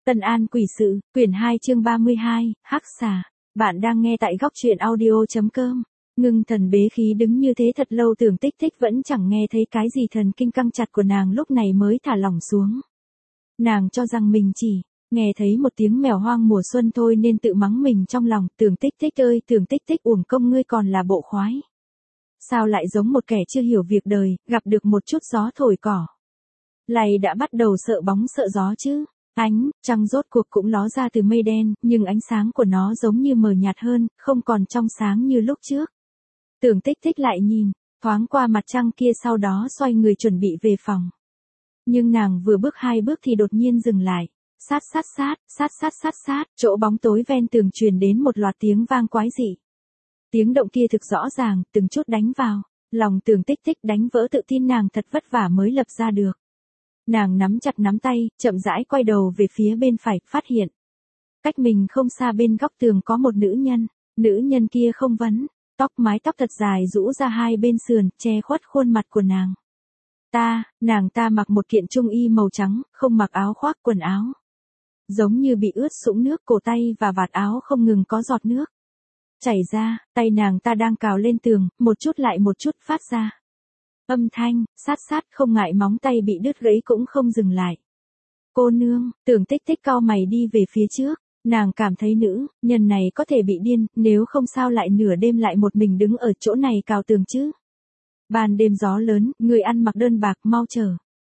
Tân An Quỷ Sự, quyển 2 chương 32, Hắc Xà. Bạn đang nghe tại góc truyện audio.com. Ngưng thần bế khí đứng như thế thật lâu, Tưởng Tích Tích vẫn chẳng nghe thấy cái gì, thần kinh căng chặt của nàng lúc này mới thả lỏng xuống. Nàng cho rằng mình chỉ nghe thấy một tiếng mèo hoang mùa xuân thôi nên tự mắng mình trong lòng. Tưởng Tích Tích ơi, Tưởng Tích Tích, uổng công ngươi còn là bộ khoái. Sao lại giống một kẻ chưa hiểu việc đời, gặp được một chút gió thổi cỏ lại đã bắt đầu sợ bóng sợ gió chứ. Ánh trăng rốt cuộc cũng ló ra từ mây đen, nhưng ánh sáng của nó giống như mờ nhạt hơn, không còn trong sáng như lúc trước. Tưởng Tích Tích lại nhìn thoáng qua mặt trăng kia, sau đó xoay người chuẩn bị về phòng. Nhưng nàng vừa bước 2 bước thì đột nhiên dừng lại. Sát, chỗ bóng tối ven tường truyền đến một loạt tiếng vang quái dị. Tiếng động kia thực rõ ràng, từng chút đánh vào lòng Tưởng Tích Tích, đánh vỡ tự tin nàng thật vất vả mới lập ra được. Nàng nắm chặt nắm tay, chậm rãi quay đầu về phía bên phải, phát hiện cách mình không xa bên góc tường có một nữ nhân. Nữ nhân kia không vấn mái tóc thật dài rũ ra hai bên sườn, che khuất khuôn mặt của nàng. Nàng ta mặc một kiện trung y màu trắng, không mặc áo khoác quần áo. Giống như bị ướt sũng nước, cổ tay và vạt áo không ngừng có giọt nước chảy ra, tay nàng ta đang cào lên tường, một chút lại một chút phát ra âm thanh, sát, không ngại móng tay bị đứt gãy cũng không dừng lại. Cô nương, Tưởng Tích Tích cau mày đi về phía trước, nàng cảm thấy nữ nhân này có thể bị điên, nếu không sao lại nửa đêm lại một mình đứng ở chỗ này cào tường chứ. Ban đêm gió lớn, người ăn mặc đơn bạc, mau trở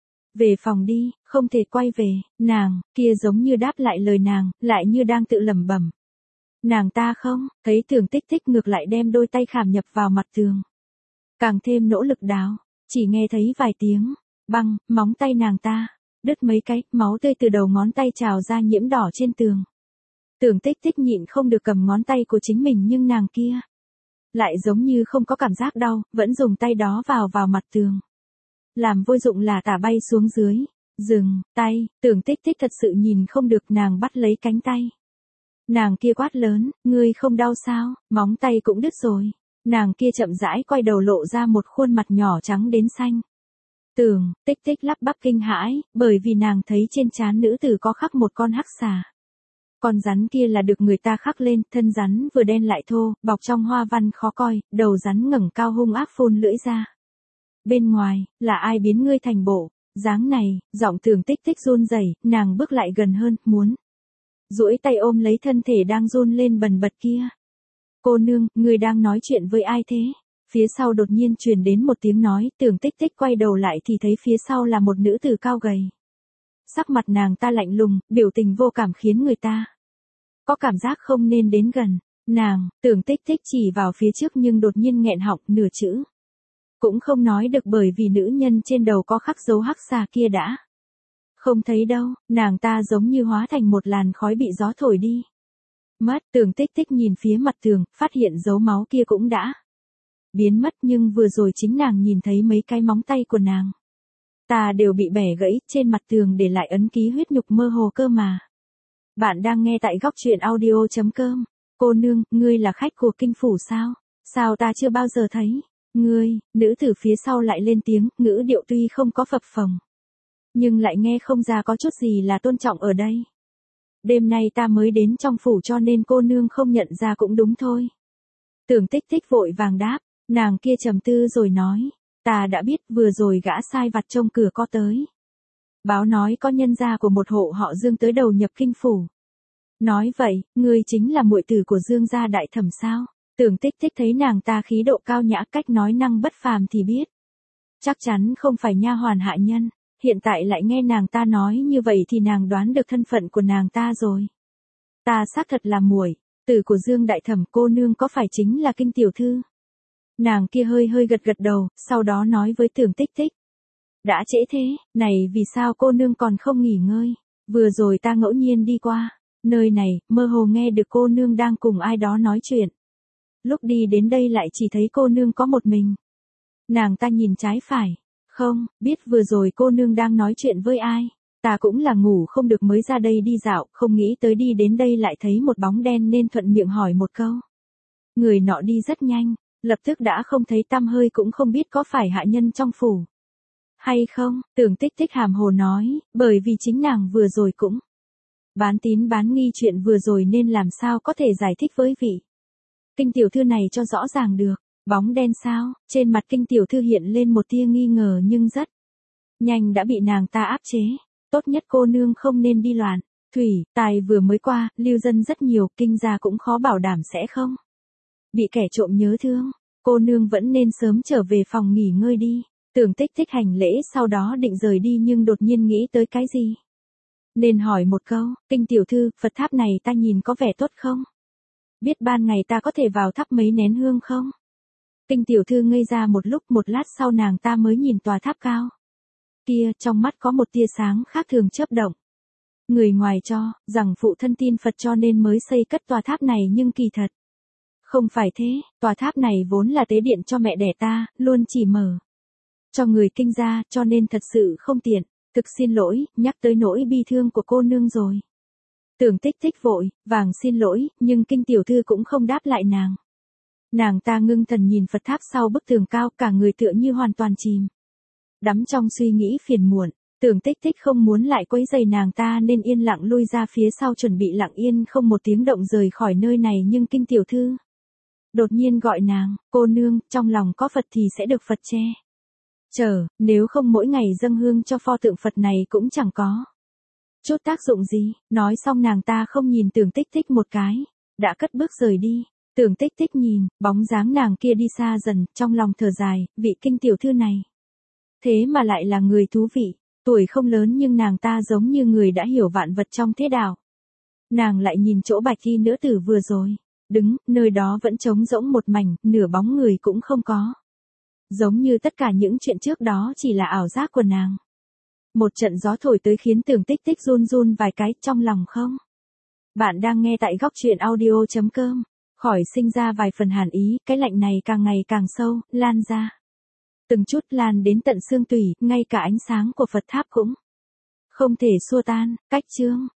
về phòng đi, không thể quay về. Nàng kia giống như đáp lại lời nàng, lại như đang tự lẩm bẩm. Nàng ta không thấy Tưởng Tích Tích, ngược lại đem đôi tay khảm nhập vào mặt tường, càng thêm nỗ lực đào. Chỉ nghe thấy vài tiếng băng, móng tay nàng ta đứt mấy cái, máu tươi từ đầu ngón tay trào ra nhiễm đỏ trên tường. Tưởng Tích Tích nhịn không được cầm ngón tay của chính mình, nhưng nàng kia lại giống như không có cảm giác đau, vẫn dùng tay đó vào mặt tường, làm vô dụng là tả bay xuống dưới. Dừng tay, Tưởng Tích Tích thật sự nhìn không được, nàng bắt lấy cánh tay nàng kia quát lớn, ngươi không đau sao? Móng tay cũng đứt rồi. Nàng kia chậm rãi quay đầu, lộ ra một khuôn mặt nhỏ trắng đến xanh. Tưởng Tích Tích lắp bắp kinh hãi, bởi vì nàng thấy trên trán nữ tử có khắc một con hắc xà. Con rắn kia là được người ta khắc lên, thân rắn vừa đen lại thô, bọc trong hoa văn khó coi, đầu rắn ngẩng cao hung ác phun lưỡi ra. Bên ngoài, là ai biến ngươi thành bộ dáng này? Giọng Tưởng Tích Tích run rẩy, nàng bước lại gần hơn, muốn duỗi tay ôm lấy thân thể đang run lên bần bật kia. Cô nương, ngươi đang nói chuyện với ai thế? Phía sau đột nhiên truyền đến một tiếng nói. Tưởng Tích Tích quay đầu lại thì thấy phía sau là một nữ tử cao gầy. Sắc mặt nàng ta lạnh lùng, biểu tình vô cảm khiến người ta có cảm giác không nên đến gần. Tưởng Tích Tích chỉ vào phía trước nhưng đột nhiên nghẹn họng, nửa chữ cũng không nói được, bởi vì nữ nhân trên đầu có khắc dấu hắc xà kia đã không thấy đâu. Nàng ta giống như hóa thành một làn khói bị gió thổi đi mất. Tưởng Tích Tích nhìn phía mặt tường, phát hiện dấu máu kia cũng đã biến mất, nhưng vừa rồi chính nàng nhìn thấy mấy cái móng tay của nàng ta đều bị bẻ gãy, trên mặt tường để lại ấn ký huyết nhục mơ hồ cơ mà. Bạn đang nghe tại góc truyện audio.com. Cô nương, ngươi là khách của kinh phủ sao? Sao ta chưa bao giờ thấy ngươi? Nữ tử phía sau lại lên tiếng, ngữ điệu tuy không có phập phồng, nhưng lại nghe không ra có chút gì là tôn trọng ở đây. Đêm nay ta mới đến trong phủ cho nên cô nương không nhận ra cũng đúng thôi. Tưởng Tích Tích vội vàng đáp. Nàng kia trầm tư rồi nói, ta đã biết, vừa rồi gã sai vặt trông cửa có tới báo nói có nhân gia của một hộ họ Dương tới đầu nhập kinh phủ. Nói vậy, ngươi chính là muội tử của Dương gia đại thẩm sao? Tưởng Tích Tích thấy nàng ta khí độ cao nhã, cách nói năng bất phàm thì biết chắc chắn không phải nha hoàn hạ nhân. Hiện tại lại nghe nàng ta nói như vậy thì nàng đoán được thân phận của nàng ta rồi. Ta xác thật là muội tử của Dương đại thẩm, cô nương có phải chính là Kinh tiểu thư? Nàng kia hơi gật đầu, sau đó nói với Tưởng Tích Tích. Đã trễ thế, này vì sao cô nương còn không nghỉ ngơi? Vừa rồi ta ngẫu nhiên đi qua nơi này, mơ hồ nghe được cô nương đang cùng ai đó nói chuyện. Lúc đi đến đây lại chỉ thấy cô nương có một mình. Nàng ta nhìn trái phải, không biết vừa rồi cô nương đang nói chuyện với ai. Ta cũng là ngủ không được mới ra đây đi dạo, không nghĩ tới đi đến đây lại thấy một bóng đen nên thuận miệng hỏi một câu. Người nọ đi rất nhanh, lập tức đã không thấy tăm hơi, cũng không biết có phải hạ nhân trong phủ hay không. Tưởng Tích Tích hàm hồ nói, bởi vì chính nàng vừa rồi cũng Bán tín bán nghi chuyện vừa rồi nên làm sao có thể giải thích với vị Kinh tiểu thư này cho rõ ràng được. Bóng đen sao? Trên mặt Kinh tiểu thư hiện lên một tia nghi ngờ nhưng rất nhanh đã bị nàng ta áp chế. Tốt nhất cô nương không nên đi loạn. Thủy, tài vừa mới qua, lưu dân rất nhiều, Kinh gia cũng khó bảo đảm sẽ không bị kẻ trộm nhớ thương. Cô nương vẫn nên sớm trở về phòng nghỉ ngơi đi. Tưởng Tích Tích hành lễ sau đó định rời đi nhưng đột nhiên nghĩ tới cái gì. Nên hỏi một câu, Kinh tiểu thư, Phật tháp này ta nhìn có vẻ tốt không? Biết ban ngày ta có thể vào thắp mấy nén hương không? Kinh tiểu thư ngây ra một lúc, một lát sau nàng ta mới nhìn tòa tháp cao kia, trong mắt có một tia sáng khác thường chớp động. Người ngoài cho rằng phụ thân tin Phật cho nên mới xây cất tòa tháp này nhưng kỳ thật không phải thế, tòa tháp này vốn là tế điện cho mẹ đẻ ta, luôn chỉ mở cho người Kinh gia, cho nên thật sự không tiện. Thực xin lỗi, nhắc tới nỗi bi thương của cô nương rồi. Tưởng Tích Tích vội vàng xin lỗi, nhưng Kinh tiểu thư cũng không đáp lại nàng. Nàng ta ngưng thần nhìn Phật tháp sau bức tường cao, cả người tựa như hoàn toàn chìm đắm trong suy nghĩ phiền muộn. Tưởng Tích Tích không muốn lại quấy rầy nàng ta nên yên lặng lui ra phía sau chuẩn bị lặng yên không một tiếng động rời khỏi nơi này, nhưng Kinh tiểu thư đột nhiên gọi nàng, cô nương, trong lòng có Phật thì sẽ được Phật che chở, nếu không mỗi ngày dâng hương cho pho tượng Phật này cũng chẳng có chút tác dụng gì. Nói xong nàng ta không nhìn Tưởng Tích Tích một cái, đã cất bước rời đi. Tưởng Tích Tích nhìn bóng dáng nàng kia đi xa dần, trong lòng thở dài, vị Kinh tiểu thư này thế mà lại là người thú vị. Tuổi không lớn nhưng nàng ta giống như người đã hiểu vạn vật trong thế đạo. Nàng lại nhìn chỗ bạch y nữ tử vừa rồi đứng, nơi đó vẫn trống rỗng một mảnh, nửa bóng người cũng không có. Giống như tất cả những chuyện trước đó chỉ là ảo giác của nàng. Một trận gió thổi tới khiến Tưởng Tích Tích run run vài cái trong lòng không. Bạn đang nghe tại góc truyện audio.com. Khỏi sinh ra vài phần hàn ý, cái lạnh này càng ngày càng sâu, lan ra. Từng chút lan đến tận xương tủy, ngay cả ánh sáng của Phật tháp cũng không thể xua tan. Cách chương